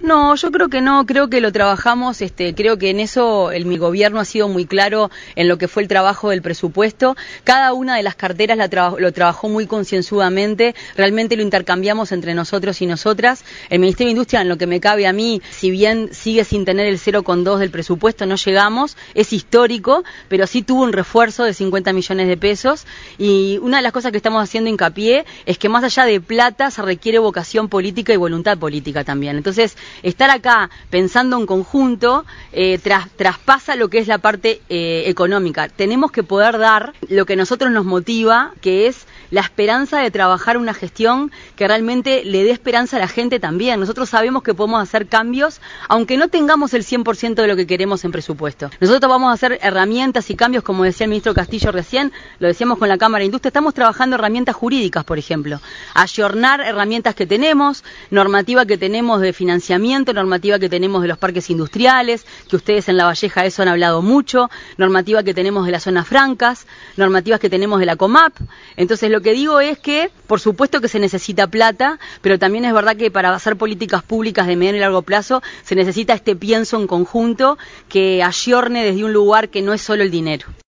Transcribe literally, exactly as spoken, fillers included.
No, yo creo que no, creo que lo trabajamos, este, creo que en eso el mi gobierno ha sido muy claro en lo que fue el trabajo del presupuesto. Cada una de las carteras la traba, lo trabajó muy concienzudamente, realmente lo intercambiamos entre nosotros y nosotras. El Ministerio de Industria, en lo que me cabe a mí, si bien sigue sin tener el cero coma dos del presupuesto, no llegamos, es histórico, pero sí tuvo un refuerzo de cincuenta millones de pesos. Y una de las cosas que estamos haciendo hincapié es que más allá de plata se requiere vocación política y voluntad política también. Entonces, estar acá pensando en conjunto eh, tras, traspasa lo que es la parte eh, económica. Tenemos que poder dar lo que a nosotros nos motiva, que es la esperanza de trabajar una gestión que realmente le dé esperanza a la gente también. Nosotros sabemos que podemos hacer cambios, aunque no tengamos el cien por ciento de lo que queremos en presupuesto. Nosotros vamos a hacer herramientas y cambios, como decía el ministro Castillo recién, lo decíamos con la Cámara de Industria, estamos trabajando herramientas jurídicas, por ejemplo, ayornar herramientas que tenemos, normativa que tenemos de financiamiento, normativa que tenemos de los parques industriales, que ustedes en La Valleja eso han hablado mucho, normativa que tenemos de las zonas francas, normativas que tenemos de la COMAP. Entonces lo que digo es que, por supuesto que se necesita plata, pero también es verdad que para hacer políticas públicas de mediano y largo plazo se necesita este pienso en conjunto que ayorne desde un lugar que no es solo el dinero.